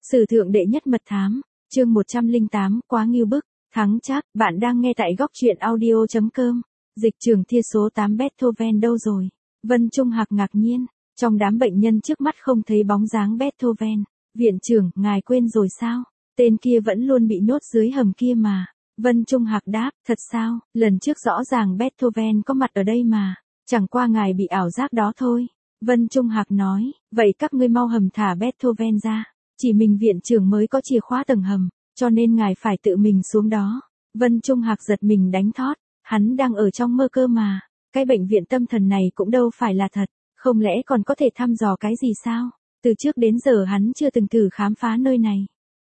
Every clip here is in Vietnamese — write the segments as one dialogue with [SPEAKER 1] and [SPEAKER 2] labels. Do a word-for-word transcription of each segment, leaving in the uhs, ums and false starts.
[SPEAKER 1] Sử thượng đệ nhất mật thám, chương một trăm lẻ tám, quá ngưu bức, thắng chắc, bạn đang nghe tại góc truyện audio chấm com. Dịch trưởng Thia số tám Beethoven đâu rồi? Vân Trung Hạc ngạc nhiên, trong đám bệnh nhân trước mắt không thấy bóng dáng Beethoven. Viện trưởng, ngài quên rồi sao? Tên kia vẫn luôn bị nhốt dưới hầm kia mà. Vân Trung Hạc đáp, thật sao, lần trước rõ ràng Beethoven có mặt ở đây mà. Chẳng qua ngài bị ảo giác đó thôi. Vân Trung Hạc nói, vậy các ngươi mau hầm thả Beethoven ra. Chỉ mình viện trưởng mới có chìa khóa tầng hầm, cho nên ngài phải tự mình xuống đó. Vân Trung Hạc giật mình đánh thót, hắn đang ở trong mơ cơ mà. Cái bệnh viện tâm thần này cũng đâu phải là thật, không lẽ còn có thể thăm dò cái gì sao? Từ trước đến giờ hắn chưa từng thử khám phá nơi này.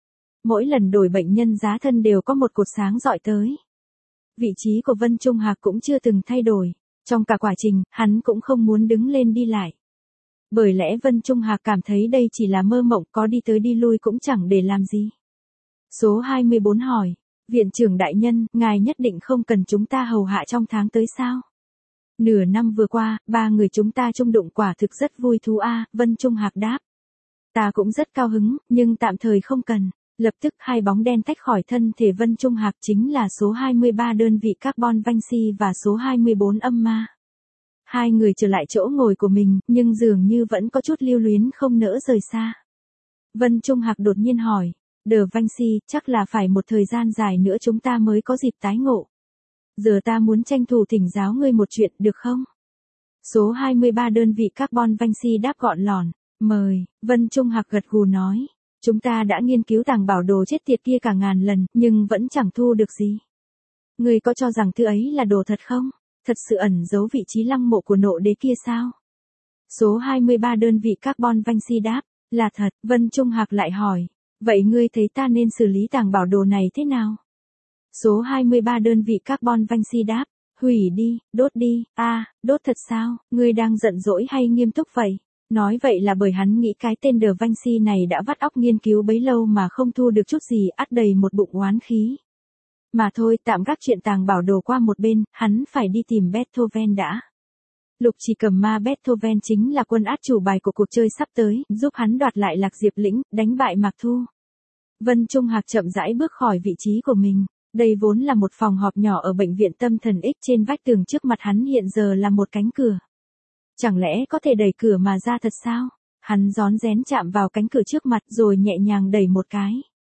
[SPEAKER 1] Mỗi lần đổi bệnh nhân giá thân đều có một cột sáng dọi tới. Vị trí của Vân Trung Hạc cũng chưa từng thay đổi. Trong cả quá trình, hắn cũng không muốn đứng lên đi lại. Bởi lẽ Vân Trung Hạc cảm thấy đây chỉ là mơ mộng, có đi tới đi lui cũng chẳng để làm gì. Số hai mươi bốn hỏi, viện trưởng đại nhân, ngài nhất định không cần chúng ta hầu hạ trong tháng tới sao? Nửa năm vừa qua, ba người chúng ta chung đụng quả thực rất vui thú a. Vân Trung Hạc đáp. Ta cũng rất cao hứng, nhưng tạm thời không cần. Lập tức hai bóng đen tách khỏi thân thể Vân Trung Hạc, chính là số hai mươi ba đơn vị carbon Vanci và số hai mươi bốn âm ma. Hai người trở lại chỗ ngồi của mình, nhưng dường như vẫn có chút lưu luyến không nỡ rời xa. Vân Trung Hạc đột nhiên hỏi, De Vanci, chắc là phải một thời gian dài nữa chúng ta mới có dịp tái ngộ. Giờ ta muốn tranh thủ thỉnh giáo ngươi một chuyện, được không? Số hai mươi ba đơn vị carbon Vanci đáp gọn lỏn, mời. Vân Trung Hạc gật gù nói, chúng ta đã nghiên cứu tàng bảo đồ chết tiệt kia cả ngàn lần, nhưng vẫn chẳng thu được gì. Ngươi có cho rằng thứ ấy là đồ thật không? Thật sự ẩn giấu vị trí lăng mộ của nộ đế kia sao? Số hai mươi ba đơn vị carbon Vanci đáp, là thật. Vân Trung Hạc lại hỏi, vậy ngươi thấy ta nên xử lý tàng bảo đồ này thế nào? Số hai mươi ba đơn vị carbon Vanci đáp, hủy đi, đốt đi. A, à, đốt thật sao? Ngươi đang giận dỗi hay nghiêm túc vậy? Nói vậy là bởi hắn nghĩ cái tên De Vanci này đã vắt óc nghiên cứu bấy lâu mà không thu được chút gì, ắt đầy một bụng oán khí. Mà thôi, tạm gác chuyện tàng bảo đồ qua một bên, hắn phải đi tìm Beethoven đã. Lục Chỉ Cầm Ma Beethoven chính là quân át chủ bài của cuộc chơi sắp tới, giúp hắn đoạt lại Lạc Diệp Lĩnh, đánh bại Mạc Thu. Vân Trung Hạc chậm rãi bước khỏi vị trí của mình. Đây vốn là một phòng họp nhỏ ở bệnh viện tâm thần X, trên vách tường trước mặt hắn hiện giờ là một cánh cửa. Chẳng lẽ có thể đẩy cửa mà ra thật sao? Hắn rón rén chạm vào cánh cửa trước mặt rồi nhẹ nhàng đẩy một cái.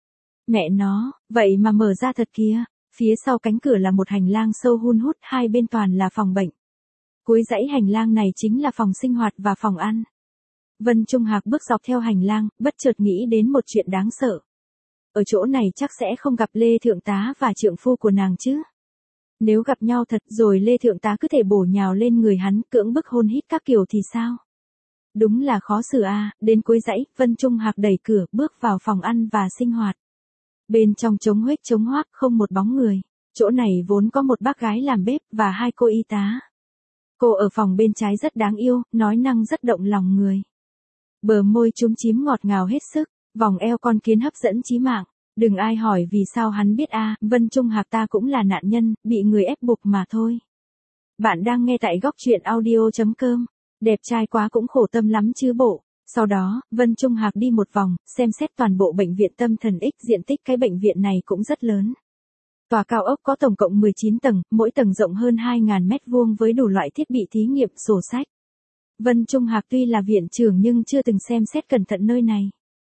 [SPEAKER 1] Mẹ nó, vậy mà mở ra thật kìa. Phía sau cánh cửa là một hành lang sâu hun hút, hai bên toàn là phòng bệnh. Cuối dãy hành lang này chính là phòng sinh hoạt và phòng ăn. Vân Trung Hạc bước dọc theo hành lang, bất chợt nghĩ đến một chuyện đáng sợ. Ở chỗ này chắc sẽ không gặp Lê Thượng tá và trượng phu của nàng chứ. Nếu gặp nhau thật rồi Lê Thượng tá cứ thể bổ nhào lên người hắn, cưỡng bức hôn hít các kiểu thì sao? Đúng là khó xử a. À. Đến cuối dãy, Vân Trung Hạc đẩy cửa, bước vào phòng ăn và sinh hoạt. Bên trong trống huếch trống hoác, không một bóng người. Chỗ này vốn có một bác gái làm bếp và hai cô y tá. Cô ở phòng bên trái rất đáng yêu, nói năng rất động lòng người. Bờ môi chúm chím ngọt ngào hết sức, vòng eo con kiến hấp dẫn chí mạng. Đừng ai hỏi vì sao hắn biết a. À, Vân Trung Hạc ta cũng là nạn nhân, bị người ép buộc mà thôi. Bạn đang nghe tại góc truyện audio chấm com. Đẹp trai quá cũng khổ tâm lắm chứ bộ. Sau đó, Vân Trung Hạc đi một vòng, xem xét toàn bộ bệnh viện tâm thần X. Diện tích cái bệnh viện này cũng rất lớn. Tòa cao ốc có tổng cộng mười chín tầng, mỗi tầng rộng hơn hai nghìn mét vuông với đủ loại thiết bị thí nghiệm, sổ sách. Vân Trung Hạc tuy là viện trưởng nhưng chưa từng xem xét cẩn thận nơi này.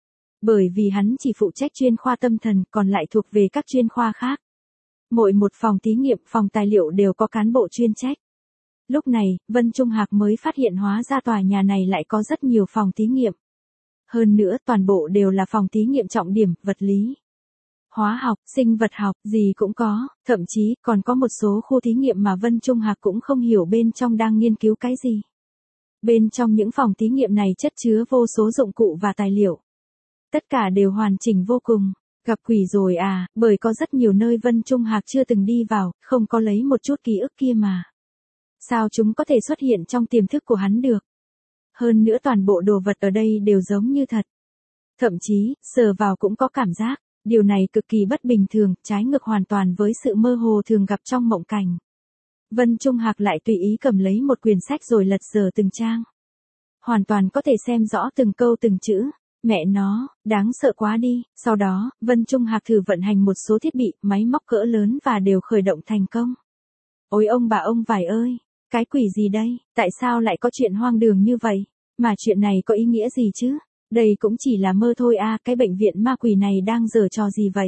[SPEAKER 1] Bởi vì hắn chỉ phụ trách chuyên khoa tâm thần, còn lại thuộc về các chuyên khoa khác. Mỗi một phòng thí nghiệm, phòng tài liệu đều có cán bộ chuyên trách. Lúc này, Vân Trung Hạc mới phát hiện hóa ra tòa nhà này lại có rất nhiều phòng thí nghiệm. Hơn nữa, toàn bộ đều là phòng thí nghiệm trọng điểm, vật lý, hóa học, sinh vật học, gì cũng có, thậm chí còn có một số khu thí nghiệm mà Vân Trung Hạc cũng không hiểu bên trong đang nghiên cứu cái gì. Bên trong những phòng thí nghiệm này chất chứa vô số dụng cụ và tài liệu. Tất cả đều hoàn chỉnh vô cùng. Gặp quỷ rồi à, bởi có rất nhiều nơi Vân Trung Hạc chưa từng đi vào, không có lấy một chút ký ức kia mà. Sao chúng có thể xuất hiện trong tiềm thức của hắn được? Hơn nữa toàn bộ đồ vật ở đây đều giống như thật. Thậm chí, sờ vào cũng có cảm giác. Điều này cực kỳ bất bình thường, trái ngược hoàn toàn với sự mơ hồ thường gặp trong mộng cảnh. Vân Trung Hạc lại tùy ý cầm lấy một quyển sách rồi lật dở từng trang. Hoàn toàn có thể xem rõ từng câu từng chữ. Mẹ nó, đáng sợ quá đi. Sau đó, Vân Trung Hạc thử vận hành một số thiết bị, máy móc cỡ lớn và đều khởi động thành công. Ôi ông bà ông vải ơi, cái quỷ gì đây, tại sao lại có chuyện hoang đường như vậy? Mà chuyện này có ý nghĩa gì chứ? Đây cũng chỉ là mơ thôi à, cái bệnh viện ma quỷ này đang giở trò gì vậy?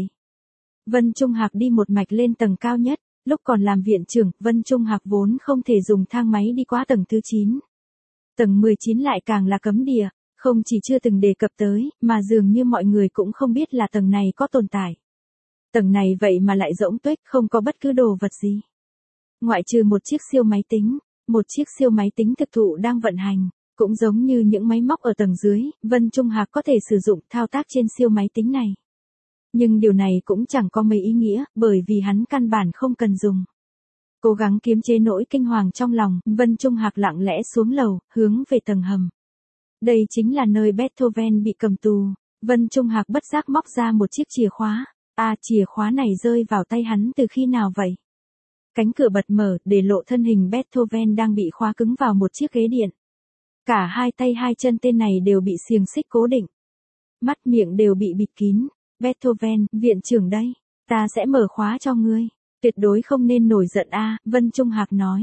[SPEAKER 1] Vân Trung Hạc đi một mạch lên tầng cao nhất, lúc còn làm viện trưởng, Vân Trung Hạc vốn không thể dùng thang máy đi qua tầng thứ chín. Tầng mười chín lại càng là cấm địa, không chỉ chưa từng đề cập tới, mà dường như mọi người cũng không biết là tầng này có tồn tại. Tầng này vậy mà lại rỗng tuếch, không có bất cứ đồ vật gì. Ngoại trừ một chiếc siêu máy tính, một chiếc siêu máy tính thực thụ đang vận hành, cũng giống như những máy móc ở tầng dưới, Vân Trung Hạc có thể sử dụng thao tác trên siêu máy tính này. Nhưng điều này cũng chẳng có mấy ý nghĩa, bởi vì hắn căn bản không cần dùng. Cố gắng kiềm chế nỗi kinh hoàng trong lòng, Vân Trung Hạc lặng lẽ xuống lầu, hướng về tầng hầm. Đây chính là nơi Beethoven bị cầm tù. Vân Trung Hạc bất giác móc ra một chiếc chìa khóa. À, chìa khóa này rơi vào tay hắn từ khi nào vậy? Cánh cửa bật mở, để lộ thân hình Beethoven đang bị khóa cứng vào một chiếc ghế điện. Cả hai tay hai chân tên này đều bị xiềng xích cố định. Mắt miệng đều bị bịt kín. Beethoven, viện trưởng đây. Ta sẽ mở khóa cho ngươi. Tuyệt đối không nên nổi giận a, Vân Trung Hạc nói.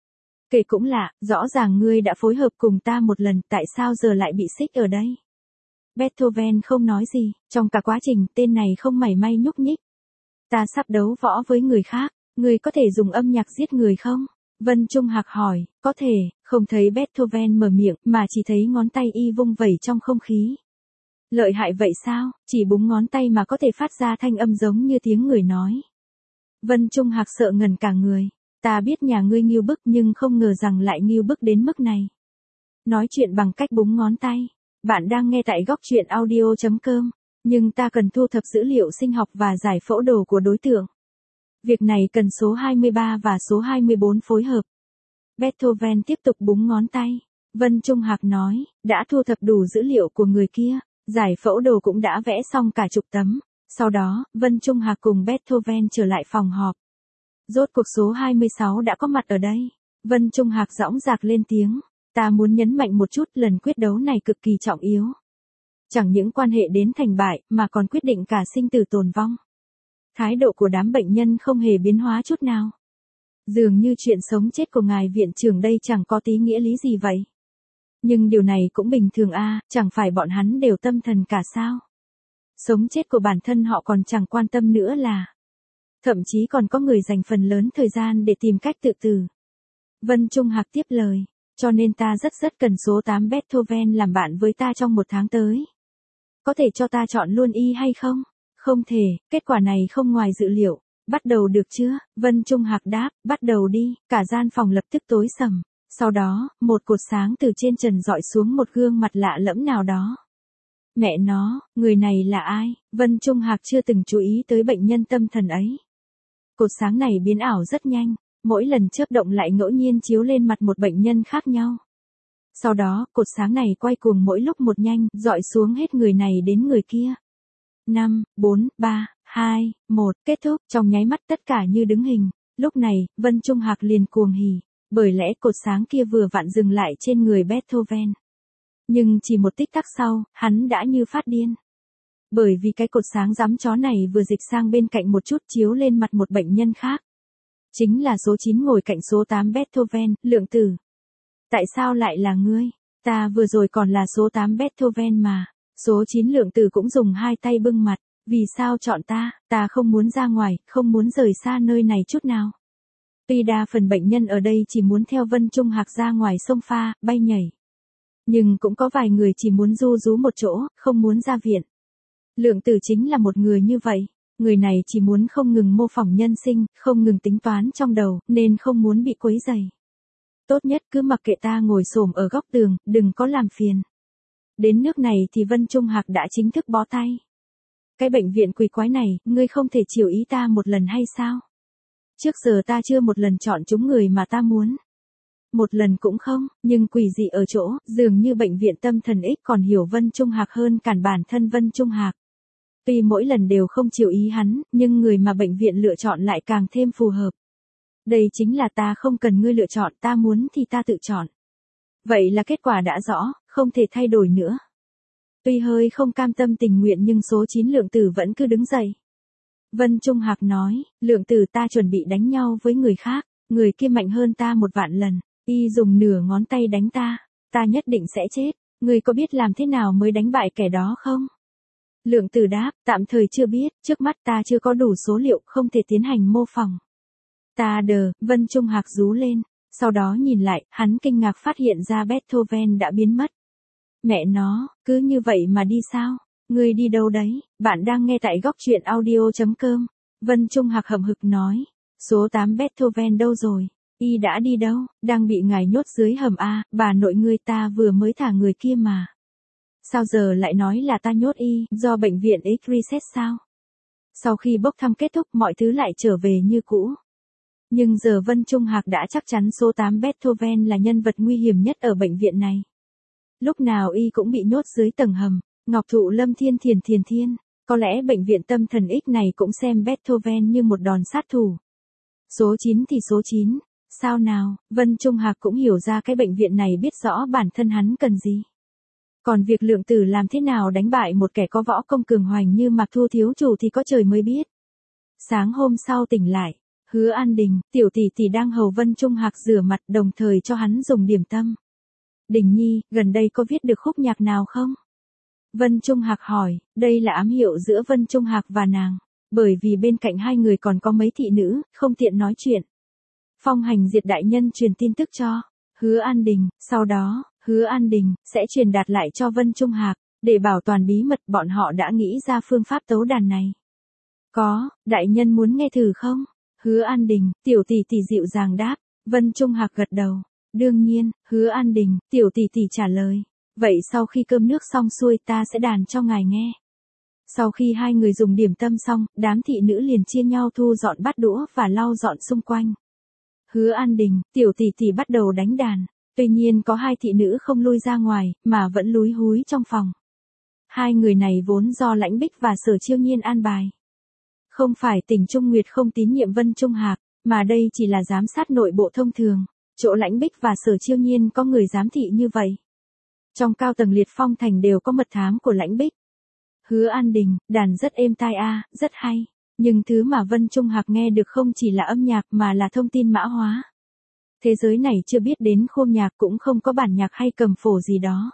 [SPEAKER 1] Kể cũng lạ, rõ ràng ngươi đã phối hợp cùng ta một lần, tại sao giờ lại bị xích ở đây? Beethoven không nói gì, trong cả quá trình, tên này không mảy may nhúc nhích. Ta sắp đấu võ với người khác, ngươi có thể dùng âm nhạc giết người không? Vân Trung Hạc hỏi, có thể, không thấy Beethoven mở miệng, mà chỉ thấy ngón tay y vung vẩy trong không khí. Lợi hại vậy sao, chỉ búng ngón tay mà có thể phát ra thanh âm giống như tiếng người nói. Vân Trung Hạc sợ ngần cả người. Ta biết nhà ngươi nghiêu bức nhưng không ngờ rằng lại nghiêu bức đến mức này. Nói chuyện bằng cách búng ngón tay. Bạn đang nghe tại góc truyện audio chấm com. Nhưng ta cần thu thập dữ liệu sinh học và giải phẫu đồ của đối tượng. Việc này cần số hai mươi ba và số hai mươi bốn phối hợp. Beethoven tiếp tục búng ngón tay. Vân Trung Hạc nói, đã thu thập đủ dữ liệu của người kia. Giải phẫu đồ cũng đã vẽ xong cả chục tấm. Sau đó, Vân Trung Hạc cùng Beethoven trở lại phòng họp. Rốt cuộc số hai mươi sáu đã có mặt ở đây. Vân Trung Hạc dõng dạc lên tiếng. Ta muốn nhấn mạnh một chút, lần quyết đấu này cực kỳ trọng yếu. Chẳng những quan hệ đến thành bại, mà còn quyết định cả sinh tử tồn vong. Thái độ của đám bệnh nhân không hề biến hóa chút nào. Dường như chuyện sống chết của ngài viện trưởng đây chẳng có tí nghĩa lý gì vậy. Nhưng điều này cũng bình thường a, chẳng phải bọn hắn đều tâm thần cả sao. Sống chết của bản thân họ còn chẳng quan tâm nữa là. Thậm chí còn có người dành phần lớn thời gian để tìm cách tự tử. Vân Trung Hạc tiếp lời, cho nên ta rất rất cần số tám Beethoven làm bạn với ta trong một tháng tới. Có thể cho ta chọn luôn y hay không? Không thể, kết quả này không ngoài dự liệu. Bắt đầu được chưa? Vân Trung Hạc đáp, bắt đầu đi. Cả gian phòng lập tức tối sầm. Sau đó, một cột sáng từ trên trần dọi xuống một gương mặt lạ lẫm nào đó. Mẹ nó, người này là ai? Vân Trung Hạc chưa từng chú ý tới bệnh nhân tâm thần ấy. Cột sáng này biến ảo rất nhanh, mỗi lần chớp động lại ngẫu nhiên chiếu lên mặt một bệnh nhân khác nhau. Sau đó, cột sáng này quay cuồng mỗi lúc một nhanh, dọi xuống hết người này đến người kia. năm, bốn, ba, hai, một, kết thúc, trong nháy mắt tất cả như đứng hình. Lúc này, Vân Trung Hạc liền cuồng hỉ, bởi lẽ cột sáng kia vừa vặn dừng lại trên người Beethoven. Nhưng chỉ một tích tắc sau, hắn đã như phát điên. Bởi vì cái cột sáng giám chó này vừa dịch sang bên cạnh một chút chiếu lên mặt một bệnh nhân khác. Chính là số chín ngồi cạnh số tám Beethoven, Lượng Tử. Tại sao lại là ngươi? Ta vừa rồi còn là số tám Beethoven mà. Số chín Lượng Tử cũng dùng hai tay bưng mặt. Vì sao chọn ta? Ta không muốn ra ngoài, không muốn rời xa nơi này chút nào. Tuy đa phần bệnh nhân ở đây chỉ muốn theo Vân Trung Hạc ra ngoài sông pha, bay nhảy. Nhưng cũng có vài người chỉ muốn ru rú một chỗ, không muốn ra viện. Lượng Tử chính là một người như vậy. Người này chỉ muốn không ngừng mô phỏng nhân sinh, không ngừng tính toán trong đầu, nên không muốn bị quấy rầy. Tốt nhất cứ mặc kệ ta ngồi xổm ở góc tường, đừng có làm phiền. Đến nước này thì Vân Trung Hạc đã chính thức bó tay. Cái bệnh viện quỷ quái này, ngươi không thể chiều ý ta một lần hay sao? Trước giờ ta chưa một lần chọn chúng người mà ta muốn. Một lần cũng không, nhưng quỷ dị ở chỗ, dường như bệnh viện tâm thần X còn hiểu Vân Trung Hạc hơn cản bản thân Vân Trung Hạc. Tuy mỗi lần đều không chiều ý hắn, nhưng người mà bệnh viện lựa chọn lại càng thêm phù hợp. Đây chính là ta không cần ngươi lựa chọn, ta muốn thì ta tự chọn. Vậy là kết quả đã rõ, không thể thay đổi nữa. Tuy hơi không cam tâm tình nguyện nhưng số chín Lượng Tử vẫn cứ đứng dậy. Vân Trung Hạc nói, Lượng Tử ta chuẩn bị đánh nhau với người khác, người kia mạnh hơn ta một vạn lần, y dùng nửa ngón tay đánh ta, ta nhất định sẽ chết, người có biết làm thế nào mới đánh bại kẻ đó không? Lượng Tử đáp, tạm thời chưa biết, trước mắt ta chưa có đủ số liệu không thể tiến hành mô phỏng. Ta đờ, Vân Trung Hạc rú lên, sau đó nhìn lại, hắn kinh ngạc phát hiện ra Beethoven đã biến mất. Mẹ nó, cứ như vậy mà đi sao? Ngươi đi đâu đấy? Bạn đang nghe tại góc truyện audio.com. Vân Trung Hạc hậm hực nói. Số tám Beethoven đâu rồi? Y đã đi đâu? Đang bị ngài nhốt dưới hầm A, bà nội ngươi ta vừa mới thả người kia mà. Sao giờ lại nói là ta nhốt y, do bệnh viện X reset sao? Sau khi bốc thăm kết thúc mọi thứ lại trở về như cũ. Nhưng giờ Vân Trung Hạc đã chắc chắn số tám Beethoven là nhân vật nguy hiểm nhất ở bệnh viện này. Lúc nào y cũng bị nhốt dưới tầng hầm, Ngọc Thụ Lâm Thiên Thiền Thiền Thiên, có lẽ bệnh viện tâm thần X này cũng xem Beethoven như một đòn sát thủ. Số chín thì số chín, sao nào, Vân Trung Hạc cũng hiểu ra cái bệnh viện này biết rõ bản thân hắn cần gì. Còn việc Lượng Tử làm thế nào đánh bại một kẻ có võ công cường hoành như Mạc Thu thiếu chủ thì có trời mới biết. Sáng hôm sau tỉnh lại, Hứa An Đình, tiểu tỷ tỷ đang hầu Vân Trung Hạc rửa mặt đồng thời cho hắn dùng điểm tâm. Đình Nhi, gần đây có viết được khúc nhạc nào không? Vân Trung Hạc hỏi, đây là ám hiệu giữa Vân Trung Hạc và nàng, bởi vì bên cạnh hai người còn có mấy thị nữ, không tiện nói chuyện. Phong Hành Diệt đại nhân truyền tin tức cho Hứa An Đình, sau đó, Hứa An Đình sẽ truyền đạt lại cho Vân Trung Hạc, để bảo toàn bí mật bọn họ đã nghĩ ra phương pháp tấu đàn này. Có, đại nhân muốn nghe thử không? Hứa An Đình, tiểu tỷ tỷ dịu dàng đáp, Vân Trung Hạc gật đầu. Đương nhiên, Hứa An Đình, tiểu tỷ tỷ trả lời. Vậy sau khi cơm nước xong xuôi ta sẽ đàn cho ngài nghe. Sau khi hai người dùng điểm tâm xong, đám thị nữ liền chia nhau thu dọn bát đũa và lau dọn xung quanh. Hứa An Đình, tiểu tỷ tỷ bắt đầu đánh đàn. Tuy nhiên có hai thị nữ không lui ra ngoài, mà vẫn lúi húi trong phòng. Hai người này vốn do Lãnh Bích và Sở Chiêu Nhiên an bài. Không phải Tỉnh Trung Nguyệt không tín nhiệm Vân Trung Hạc, mà đây chỉ là giám sát nội bộ thông thường. Chỗ Lãnh Bích và Sở Chiêu Nhiên có người giám thị như vậy. Trong cao tầng Liệt Phong Thành đều có mật thám của Lãnh Bích. Hứa An Đình, đàn rất êm tai a, rất hay. Nhưng thứ mà Vân Trung Hạc nghe được không chỉ là âm nhạc mà là thông tin mã hóa. Thế giới này chưa biết đến khôn nhạc cũng không có bản nhạc hay cầm phổ gì đó.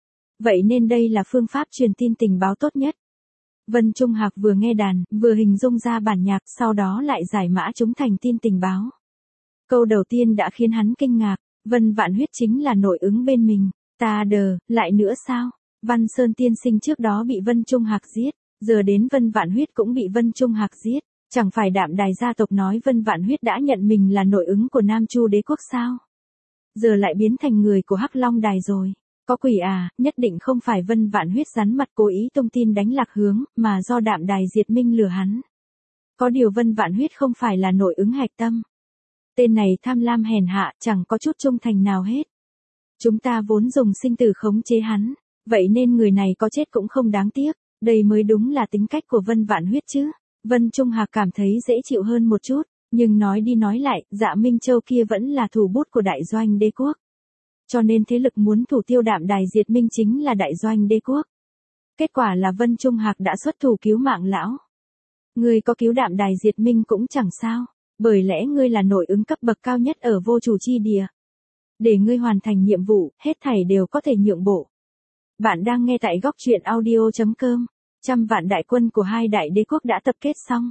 [SPEAKER 1] Vậy nên đây là phương pháp truyền tin tình báo tốt nhất. Vân Trung Hạc vừa nghe đàn, vừa hình dung ra bản nhạc, sau đó lại giải mã chúng thành tin tình báo. Câu đầu tiên đã khiến hắn kinh ngạc, Vân Vạn Huyết chính là nội ứng bên mình, ta đờ, lại nữa sao? Văn Sơn tiên sinh trước đó bị Vân Trung Hạc giết, giờ đến Vân Vạn Huyết cũng bị Vân Trung Hạc giết, chẳng phải Đạm Đài gia tộc nói Vân Vạn Huyết đã nhận mình là nội ứng của Nam Chu đế quốc sao? Giờ lại biến thành người của Hắc Long Đài rồi. Có quỷ à, nhất định không phải Vân Vạn Huyết rắn mặt cố ý tung tin đánh lạc hướng, mà do Đạm Đài diệt minh lừa hắn. Có điều Vân Vạn Huyết không phải là nội ứng hạch tâm. Tên này tham lam hèn hạ, chẳng có chút trung thành nào hết. Chúng ta vốn dùng sinh tử khống chế hắn, vậy nên người này có chết cũng không đáng tiếc, đây mới đúng là tính cách của Vân Vạn Huyết chứ. Vân Trung Hạc cảm thấy dễ chịu hơn một chút, nhưng nói đi nói lại, Dạ Minh Châu kia vẫn là thủ bút của đại doanh đế quốc. Cho nên thế lực muốn thủ tiêu Đạm Đài diệt minh chính là đại doanh đế quốc. Kết quả là Vân Trung Hạc đã xuất thủ cứu mạng lão. Ngươi có cứu Đạm Đài diệt minh cũng chẳng sao, bởi lẽ ngươi là nội ứng cấp bậc cao nhất ở vô chủ chi địa. Để ngươi hoàn thành nhiệm vụ, hết thảy đều có thể nhượng bộ. Bạn đang nghe tại góc truyện audio.com. Trăm vạn đại quân của hai đại đế quốc đã tập kết xong.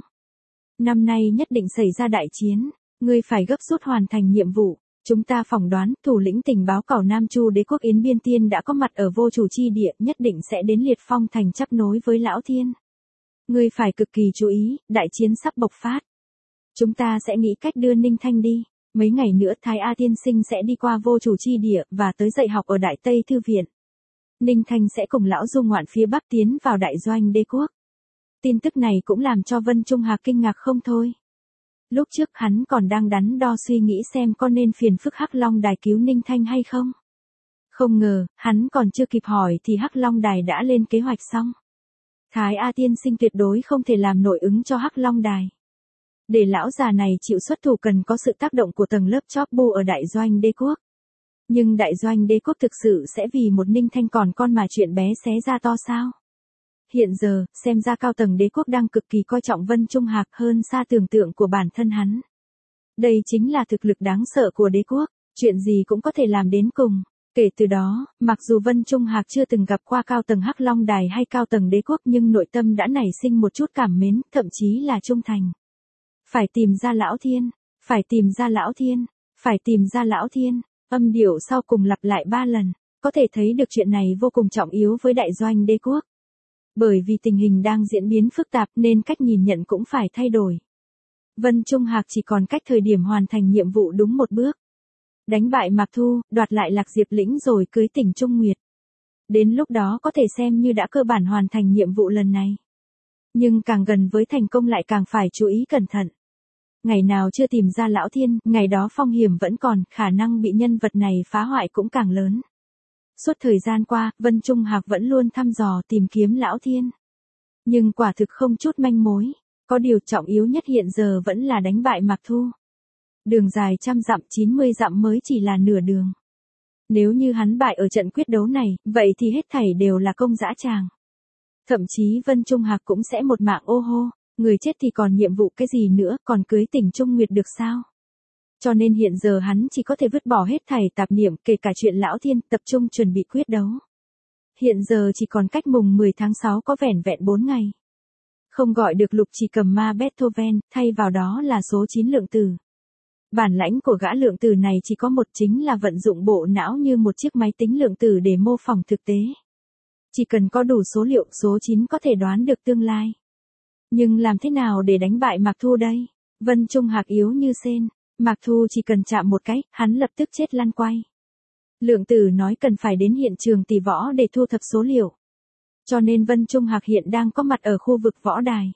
[SPEAKER 1] Năm nay nhất định xảy ra đại chiến, ngươi phải gấp rút hoàn thành nhiệm vụ. Chúng ta phỏng đoán, thủ lĩnh tình báo cẩu Nam Chu đế quốc Yến Biên Tiên đã có mặt ở vô chủ chi địa, nhất định sẽ đến Liệt Phong Thành chấp nối với Lão Thiên. Ngươi phải cực kỳ chú ý, đại chiến sắp bộc phát. Chúng ta sẽ nghĩ cách đưa Ninh Thanh đi. Mấy ngày nữa Thái A Tiên Sinh sẽ đi qua vô chủ chi địa, và tới dạy học ở Đại Tây Thư Viện. Ninh Thanh sẽ cùng lão du ngoạn phía Bắc tiến vào đại doanh đế quốc. Tin tức này cũng làm cho Vân Trung Hạc kinh ngạc không thôi. Lúc trước hắn còn đang đắn đo suy nghĩ xem có nên phiền phức Hắc Long Đài cứu Ninh Thanh hay không. Không ngờ, hắn còn chưa kịp hỏi thì Hắc Long Đài đã lên kế hoạch xong. Thái A Tiên Sinh tuyệt đối không thể làm nội ứng cho Hắc Long Đài. Để lão già này chịu xuất thủ cần có sự tác động của tầng lớp chóp bu ở đại doanh đế quốc. Nhưng đại doanh đế quốc thực sự sẽ vì một Ninh Thanh còn con mà chuyện bé xé ra to sao? Hiện giờ, xem ra cao tầng đế quốc đang cực kỳ coi trọng Vân Trung Hạc hơn xa tưởng tượng của bản thân hắn. Đây chính là thực lực đáng sợ của đế quốc, chuyện gì cũng có thể làm đến cùng. Kể từ đó, mặc dù Vân Trung Hạc chưa từng gặp qua cao tầng Hắc Long Đài hay cao tầng đế quốc nhưng nội tâm đã nảy sinh một chút cảm mến, thậm chí là trung thành. Phải tìm ra Lão Thiên, phải tìm ra Lão Thiên, phải tìm ra Lão Thiên, âm điệu sau cùng lặp lại ba lần, có thể thấy được chuyện này vô cùng trọng yếu với đại doanh đế quốc. Bởi vì tình hình đang diễn biến phức tạp nên cách nhìn nhận cũng phải thay đổi. Vân Trung Hạc chỉ còn cách thời điểm hoàn thành nhiệm vụ đúng một bước. Đánh bại Mạc Thu, đoạt lại Lạc Diệp Lĩnh rồi cưới Tỉnh Trung Nguyệt. Đến lúc đó có thể xem như đã cơ bản hoàn thành nhiệm vụ lần này. Nhưng càng gần với thành công lại càng phải chú ý cẩn thận. Ngày nào chưa tìm ra Lão Thiên, ngày đó phong hiểm vẫn còn, khả năng bị nhân vật này phá hoại cũng càng lớn. Suốt thời gian qua, Vân Trung Hạc vẫn luôn thăm dò tìm kiếm Lão Thiên. Nhưng quả thực không chút manh mối, có điều trọng yếu nhất hiện giờ vẫn là đánh bại Mạc Thu. Đường dài trăm dặm chín mươi dặm mới chỉ là nửa đường. Nếu như hắn bại ở trận quyết đấu này, vậy thì hết thảy đều là công dã tràng. Thậm chí Vân Trung Hạc cũng sẽ một mạng ô hô, người chết thì còn nhiệm vụ cái gì nữa, còn cưới Tỉnh Trung Nguyệt được sao? Cho nên hiện giờ hắn chỉ có thể vứt bỏ hết thảy tạp niệm kể cả chuyện Lão Thiên, tập trung chuẩn bị quyết đấu. Hiện giờ chỉ còn cách mùng mười tháng sáu có vẻn vẹn bốn ngày. Không gọi được lục chỉ cầm ma Beethoven, thay vào đó là số chín lượng tử. Bản lãnh của gã lượng tử này chỉ có một, chính là vận dụng bộ não như một chiếc máy tính lượng tử để mô phỏng thực tế. Chỉ cần có đủ số liệu, số chín có thể đoán được tương lai. Nhưng làm thế nào để đánh bại Mạc Thu đây? Vân Trung Hạc yếu như sên, Mạc Thu chỉ cần chạm một cái, hắn lập tức chết lăn quay. Lượng tử nói cần phải đến hiện trường tỷ võ để thu thập số liệu. Cho nên Vân Trung Hạc hiện đang có mặt ở khu vực võ đài.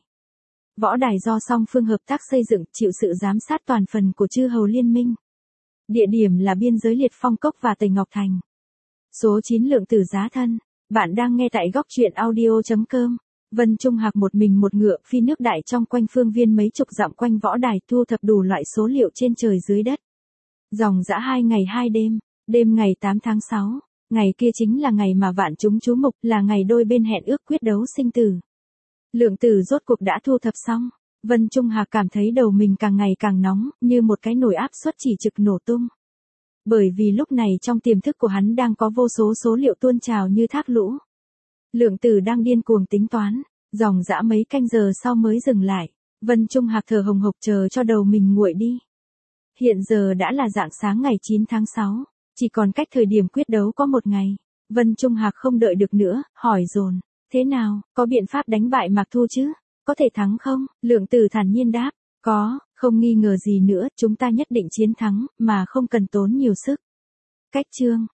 [SPEAKER 1] Võ đài do song phương hợp tác xây dựng, chịu sự giám sát toàn phần của chư hầu liên minh. Địa điểm là biên giới Liệt Phong Cốc và Tây Ngọc Thành. Số chín lượng tử giá thân. Bạn đang nghe tại góc truyện audio chấm com. Vân Trung Hạc một mình một ngựa phi nước đại trong quanh phương viên mấy chục dặm quanh võ đài, thu thập đủ loại số liệu trên trời dưới đất. Dòng dã hai ngày hai đêm, đêm ngày tám tháng sáu, ngày kia chính là ngày mà vạn chúng chú mục, là ngày đôi bên hẹn ước quyết đấu sinh tử. Lượng tử rốt cuộc đã thu thập xong, Vân Trung Hạc cảm thấy đầu mình càng ngày càng nóng, như một cái nồi áp suất chỉ trực nổ tung. Bởi vì lúc này trong tiềm thức của hắn đang có vô số số liệu tuôn trào như thác lũ. Lượng tử đang điên cuồng tính toán, dòng dã mấy canh giờ sau mới dừng lại. Vân Trung Hạc thở hồng hộc chờ cho đầu mình nguội đi. Hiện giờ đã là rạng sáng ngày chín tháng sáu, chỉ còn cách thời điểm quyết đấu có một ngày. Vân Trung Hạc không đợi được nữa, hỏi dồn, thế nào, có biện pháp đánh bại Mạc Thu chứ? Có thể thắng không? Lượng tử thản nhiên đáp, có, không nghi ngờ gì nữa, chúng ta nhất định chiến thắng, mà không cần tốn nhiều sức. Cách chương